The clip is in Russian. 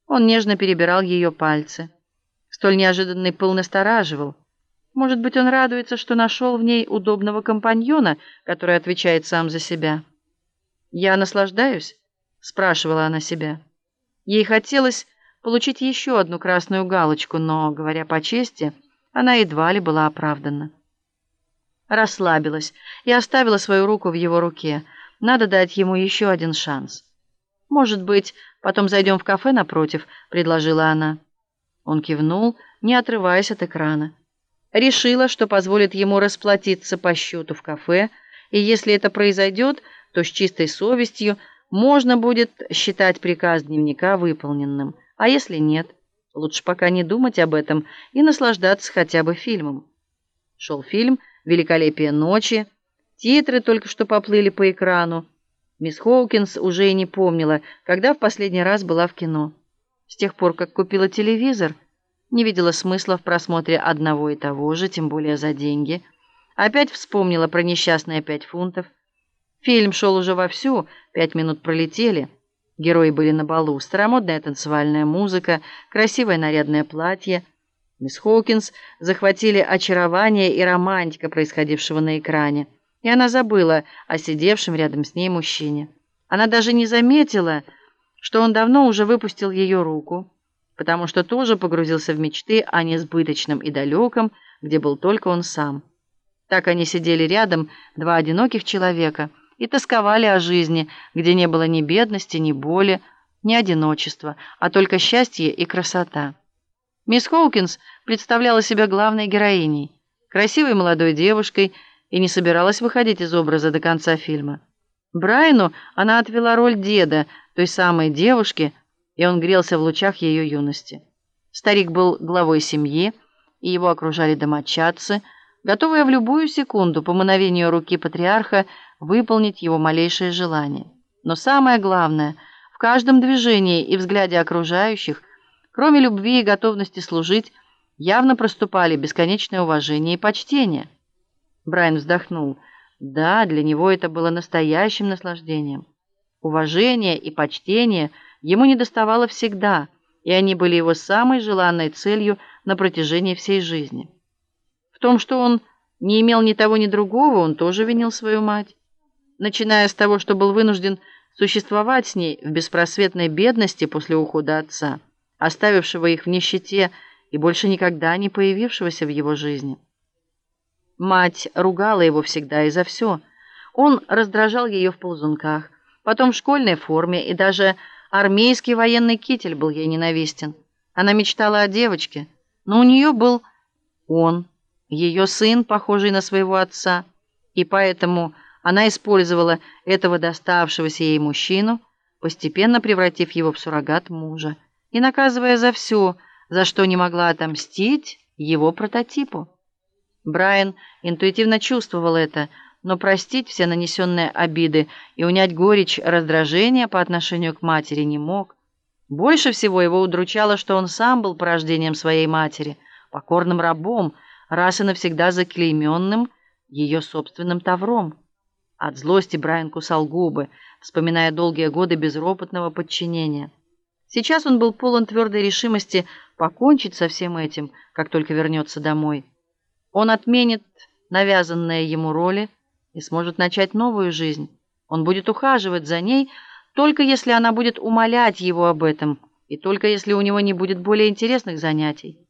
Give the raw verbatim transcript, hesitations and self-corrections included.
Он нежно перебирал ее пальцы. Столь неожиданный пыл настораживал. Может быть, он радуется, что нашел в ней удобного компаньона, который отвечает сам за себя. «Я наслаждаюсь?» — спрашивала она себя. Ей хотелось получить еще одну красную галочку, но, говоря по чести, она едва ли была оправдана. Расслабилась и оставила свою руку в его руке. Надо дать ему еще один шанс. «Может быть, потом зайдем в кафе напротив», — предложила она. Он кивнул, не отрываясь от экрана. Решила, что позволит ему расплатиться по счету в кафе, и если это произойдет, то с чистой совестью можно будет считать приказ дневника выполненным. А если нет, лучше пока не думать об этом и наслаждаться хотя бы фильмом. Шел фильм «Великолепие ночи». Титры только что поплыли по экрану. Мисс Хоукинс уже и не помнила, когда в последний раз была в кино. С тех пор, как купила телевизор, не видела смысла в просмотре одного и того же, тем более за деньги. Опять вспомнила про несчастные пять фунтов. Фильм шел уже вовсю, пять минут пролетели. Герои были на балу, старомодная танцевальная музыка, красивое нарядное платье. Мисс Хоукинс захватили очарование и романтика происходившего на экране, и она забыла о сидевшем рядом с ней мужчине. Она даже не заметила, что он давно уже выпустил ее руку, потому что тоже погрузился в мечты о несбыточном и далеком, где был только он сам. Так они сидели рядом, два одиноких человека, и тосковали о жизни, где не было ни бедности, ни боли, ни одиночества, а только счастье и красота. Мисс Хоукинс представляла себя главной героиней, красивой молодой девушкой, и не собиралась выходить из образа до конца фильма. Брайану она отвела роль деда, той самой девушки, и он грелся в лучах ее юности. Старик был главой семьи, и его окружали домочадцы, готовые в любую секунду по мановению руки патриарха выполнить его малейшее желание. Но самое главное, в каждом движении и взгляде окружающих, кроме любви и готовности служить, явно проступали бесконечное уважение и почтение. Брайан вздохнул. Да, для него это было настоящим наслаждением. Уважение и почтение ему недоставало всегда, и они были его самой желанной целью на протяжении всей жизни. В том, что он не имел ни того, ни другого, он тоже винил свою мать. Начиная с того, что был вынужден существовать с ней в беспросветной бедности после ухода отца, оставившего их в нищете и больше никогда не появившегося в его жизни. Мать ругала его всегда и за все. Он раздражал ее в ползунках, потом в школьной форме, и даже армейский военный китель был ей ненавистен. Она мечтала о девочке, но у нее был он, ее сын, похожий на своего отца, и поэтому она использовала этого доставшегося ей мужчину, постепенно превратив его в суррогат мужа и наказывая за все, за что не могла отомстить его прототипу. Брайан интуитивно чувствовал это, но простить все нанесенные обиды и унять горечь раздражения по отношению к матери не мог. Больше всего его удручало, что он сам был порождением своей матери, покорным рабом, раз и навсегда заклейменным ее собственным тавром. От злости Брайан кусал губы, вспоминая долгие годы безропотного подчинения. Сейчас он был полон твердой решимости покончить со всем этим, как только вернется домой. Он отменит навязанные ему роли и сможет начать новую жизнь. Он будет ухаживать за ней, только если она будет умолять его об этом, и только если у него не будет более интересных занятий.